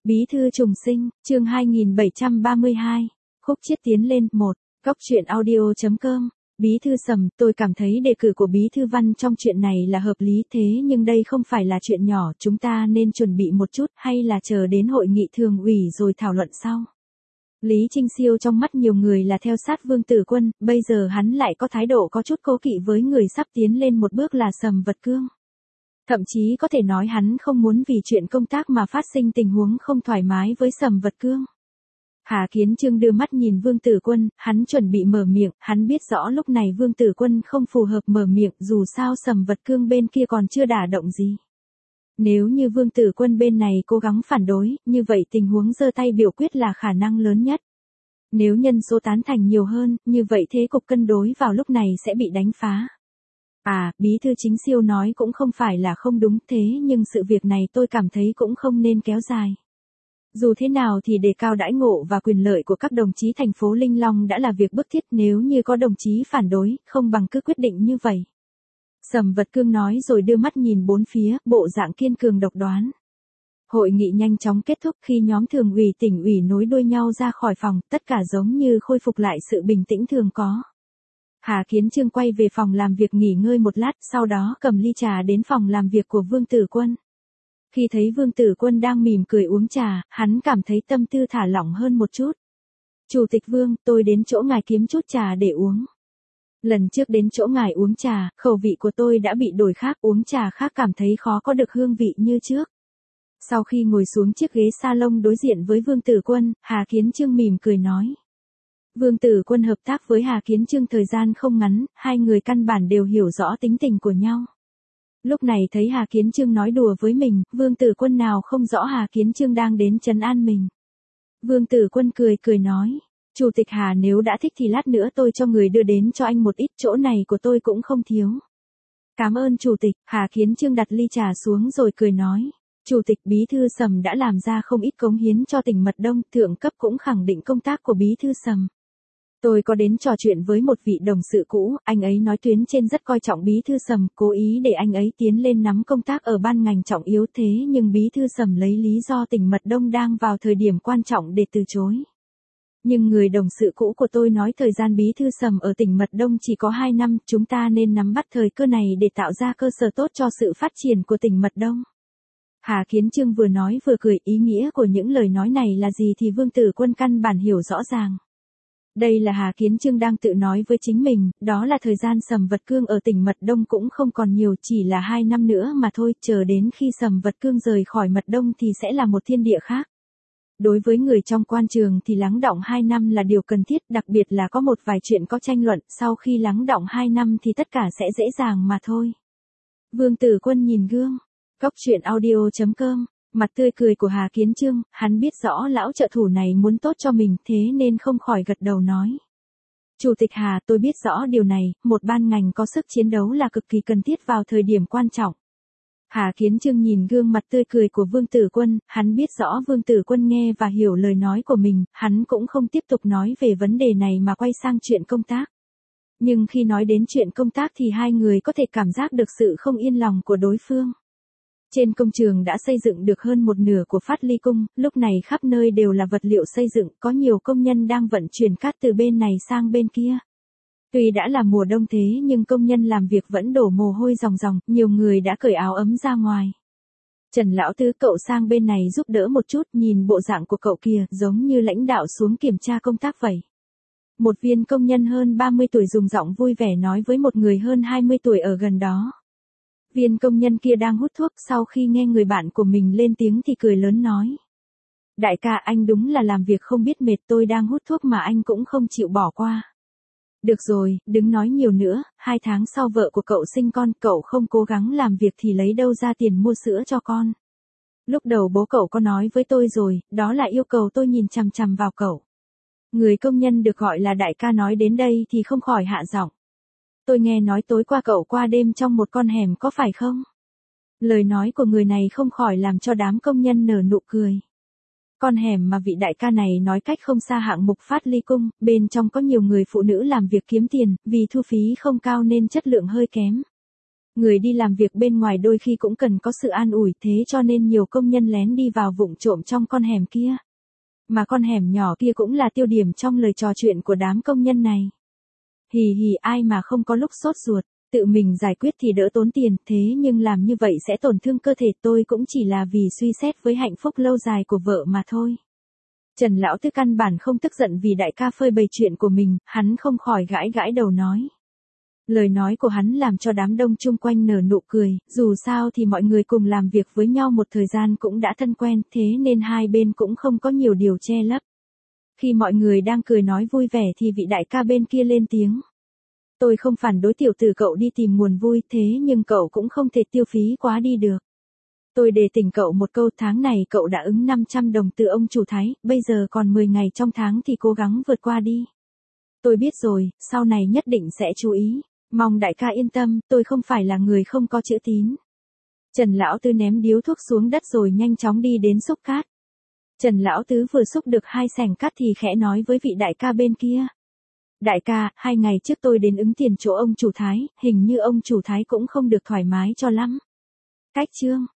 Bí thư trùng sinh, chương 2732, khúc chiết tiến lên, 1, góc truyện audio.com. Bí thư Sầm, tôi cảm thấy đề cử của Bí thư Văn trong chuyện này là hợp lý thế nhưng đây không phải là chuyện nhỏ, chúng ta nên chuẩn bị một chút hay là chờ đến hội nghị thường ủy rồi thảo luận sau. Lý Trinh Siêu trong mắt nhiều người là theo sát Vương Tử Quân, bây giờ hắn lại có thái độ có chút cố kỵ với người sắp tiến lên một bước là Sầm Vật Cương. Thậm chí có thể nói hắn không muốn vì chuyện công tác mà phát sinh tình huống không thoải mái với Sầm Vật Cương. Hà Kiến Chương đưa mắt nhìn Vương Tử Quân, hắn chuẩn bị mở miệng, hắn biết rõ lúc này Vương Tử Quân không phù hợp mở miệng dù sao Sầm Vật Cương bên kia còn chưa đả động gì. Nếu như Vương Tử Quân bên này cố gắng phản đối, như vậy tình huống giơ tay biểu quyết là khả năng lớn nhất. Nếu nhân số tán thành nhiều hơn, như vậy thế cục cân đối vào lúc này sẽ bị đánh phá. Bí thư Chính Siêu nói cũng không phải là không đúng thế nhưng sự việc này tôi cảm thấy cũng không nên kéo dài. Dù thế nào thì đề cao đãi ngộ và quyền lợi của các đồng chí thành phố Linh Long đã là việc bức thiết, nếu như có đồng chí phản đối, không bằng cứ quyết định như vậy. Sầm Vật Cương nói rồi đưa mắt nhìn bốn phía, bộ dạng kiên cường độc đoán. Hội nghị nhanh chóng kết thúc khi nhóm thường ủy tỉnh ủy nối đuôi nhau ra khỏi phòng, tất cả giống như khôi phục lại sự bình tĩnh thường có. Hà Kiến Chương quay về phòng làm việc nghỉ ngơi một lát, sau đó cầm ly trà đến phòng làm việc của Vương Tử Quân. Khi thấy Vương Tử Quân đang mỉm cười uống trà, hắn cảm thấy tâm tư thả lỏng hơn một chút. Chủ tịch Vương, tôi đến chỗ ngài kiếm chút trà để uống. Lần trước đến chỗ ngài uống trà, khẩu vị của tôi đã bị đổi khác, uống trà khác cảm thấy khó có được hương vị như trước. Sau khi ngồi xuống chiếc ghế salon đối diện với Vương Tử Quân, Hà Kiến Chương mỉm cười nói. Vương Tử Quân hợp tác với Hà Kiến Chương thời gian không ngắn, hai người căn bản đều hiểu rõ tính tình của nhau. Lúc này thấy Hà Kiến Chương nói đùa với mình, Vương Tử Quân nào không rõ Hà Kiến Chương đang đến trấn an mình. Vương Tử Quân cười nói, Chủ tịch Hà nếu đã thích thì lát nữa tôi cho người đưa đến cho anh một ít, chỗ này của tôi cũng không thiếu. Cảm ơn Chủ tịch. Hà Kiến Chương đặt ly trà xuống rồi cười nói. Chủ tịch, Bí thư Sầm đã làm ra không ít cống hiến cho tỉnh Mật Đông, thượng cấp cũng khẳng định công tác của Bí thư Sầm. Tôi có đến trò chuyện với một vị đồng sự cũ, anh ấy nói tuyến trên rất coi trọng Bí thư Sầm, cố ý để anh ấy tiến lên nắm công tác ở ban ngành trọng yếu thế nhưng Bí thư Sầm lấy lý do tỉnh Mật Đông đang vào thời điểm quan trọng để từ chối. Nhưng người đồng sự cũ của tôi nói thời gian Bí thư Sầm ở tỉnh Mật Đông chỉ có 2 năm, chúng ta nên nắm bắt thời cơ này để tạo ra cơ sở tốt cho sự phát triển của tỉnh Mật Đông. Hà Kiến Chương vừa nói vừa cười, ý nghĩa của những lời nói này là gì thì Vương Tử Quân căn bản hiểu rõ ràng. Đây là Hà Kiến Chương đang tự nói với chính mình, đó là thời gian Sầm Vật Cương ở tỉnh Mật Đông cũng không còn nhiều, chỉ là 2 năm nữa mà thôi, chờ đến khi Sầm Vật Cương rời khỏi Mật Đông thì sẽ là một thiên địa khác. Đối với người trong quan trường thì lắng đọng 2 năm là điều cần thiết, đặc biệt là có một vài chuyện có tranh luận, sau khi lắng đọng 2 năm thì tất cả sẽ dễ dàng mà thôi. Vương Tử Quân nhìn gương, góc truyện audio.com. Mặt tươi cười của Hà Kiến Chương, hắn biết rõ lão trợ thủ này muốn tốt cho mình thế nên không khỏi gật đầu nói. Chủ tịch Hà, tôi biết rõ điều này, một ban ngành có sức chiến đấu là cực kỳ cần thiết vào thời điểm quan trọng. Hà Kiến Chương nhìn gương mặt tươi cười của Vương Tử Quân, hắn biết rõ Vương Tử Quân nghe và hiểu lời nói của mình, hắn cũng không tiếp tục nói về vấn đề này mà quay sang chuyện công tác. Nhưng khi nói đến chuyện công tác thì hai người có thể cảm giác được sự không yên lòng của đối phương. Trên công trường đã xây dựng được hơn một nửa của Phát Ly Cung, lúc này khắp nơi đều là vật liệu xây dựng, có nhiều công nhân đang vận chuyển cát từ bên này sang bên kia. Tuy đã là mùa đông thế nhưng công nhân làm việc vẫn đổ mồ hôi ròng ròng, nhiều người đã cởi áo ấm ra ngoài. Trần Lão Tứ, cậu sang bên này giúp đỡ một chút, nhìn bộ dạng của cậu kia, giống như lãnh đạo xuống kiểm tra công tác vậy. Một viên công nhân hơn 30 tuổi dùng giọng vui vẻ nói với một người hơn 20 tuổi ở gần đó. Viên công nhân kia đang hút thuốc, sau khi nghe người bạn của mình lên tiếng thì cười lớn nói. Đại ca, anh đúng là làm việc không biết mệt, tôi đang hút thuốc mà anh cũng không chịu bỏ qua. Được rồi, đừng nói nhiều nữa, 2 tháng sau vợ của cậu sinh con, cậu không cố gắng làm việc thì lấy đâu ra tiền mua sữa cho con. Lúc đầu bố cậu có nói với tôi rồi, đó là yêu cầu tôi nhìn chằm chằm vào cậu. Người công nhân được gọi là đại ca nói đến đây thì không khỏi hạ giọng. Tôi nghe nói tối qua cậu qua đêm trong một con hẻm có phải không? Lời nói của người này không khỏi làm cho đám công nhân nở nụ cười. Con hẻm mà vị đại ca này nói cách không xa hạng mục Phát Ly Cung, bên trong có nhiều người phụ nữ làm việc kiếm tiền, vì thu phí không cao nên chất lượng hơi kém. Người đi làm việc bên ngoài đôi khi cũng cần có sự an ủi, thế cho nên nhiều công nhân lén đi vào vụng trộm trong con hẻm kia. Mà con hẻm nhỏ kia cũng là tiêu điểm trong lời trò chuyện của đám công nhân này. Hì hì, ai mà không có lúc sốt ruột, tự mình giải quyết thì đỡ tốn tiền, thế nhưng làm như vậy sẽ tổn thương cơ thể, tôi cũng chỉ là vì suy xét với hạnh phúc lâu dài của vợ mà thôi. Trần Lão Tứ căn bản không tức giận vì đại ca phơi bày chuyện của mình, hắn không khỏi gãi gãi đầu nói. Lời nói của hắn làm cho đám đông chung quanh nở nụ cười, dù sao thì mọi người cùng làm việc với nhau một thời gian cũng đã thân quen, thế nên hai bên cũng không có nhiều điều che lấp. Khi mọi người đang cười nói vui vẻ thì vị đại ca bên kia lên tiếng. Tôi không phản đối tiểu tử cậu đi tìm nguồn vui, thế nhưng cậu cũng không thể tiêu phí quá đi được. Tôi đề tỉnh cậu một câu, tháng này cậu đã ứng 500 đồng từ ông chủ Thái, bây giờ còn 10 ngày trong tháng thì cố gắng vượt qua đi. Tôi biết rồi, sau này nhất định sẽ chú ý. Mong đại ca yên tâm, tôi không phải là người không có chữ tín. Trần Lão Tứ ném điếu thuốc xuống đất rồi nhanh chóng đi đến xúc cát. Trần Lão Tứ vừa xúc được 2 xẻng cát thì khẽ nói với vị đại ca bên kia. Đại ca, 2 ngày trước tôi đến ứng tiền chỗ ông chủ Thái, hình như ông chủ Thái cũng không được thoải mái cho lắm. Cách chương.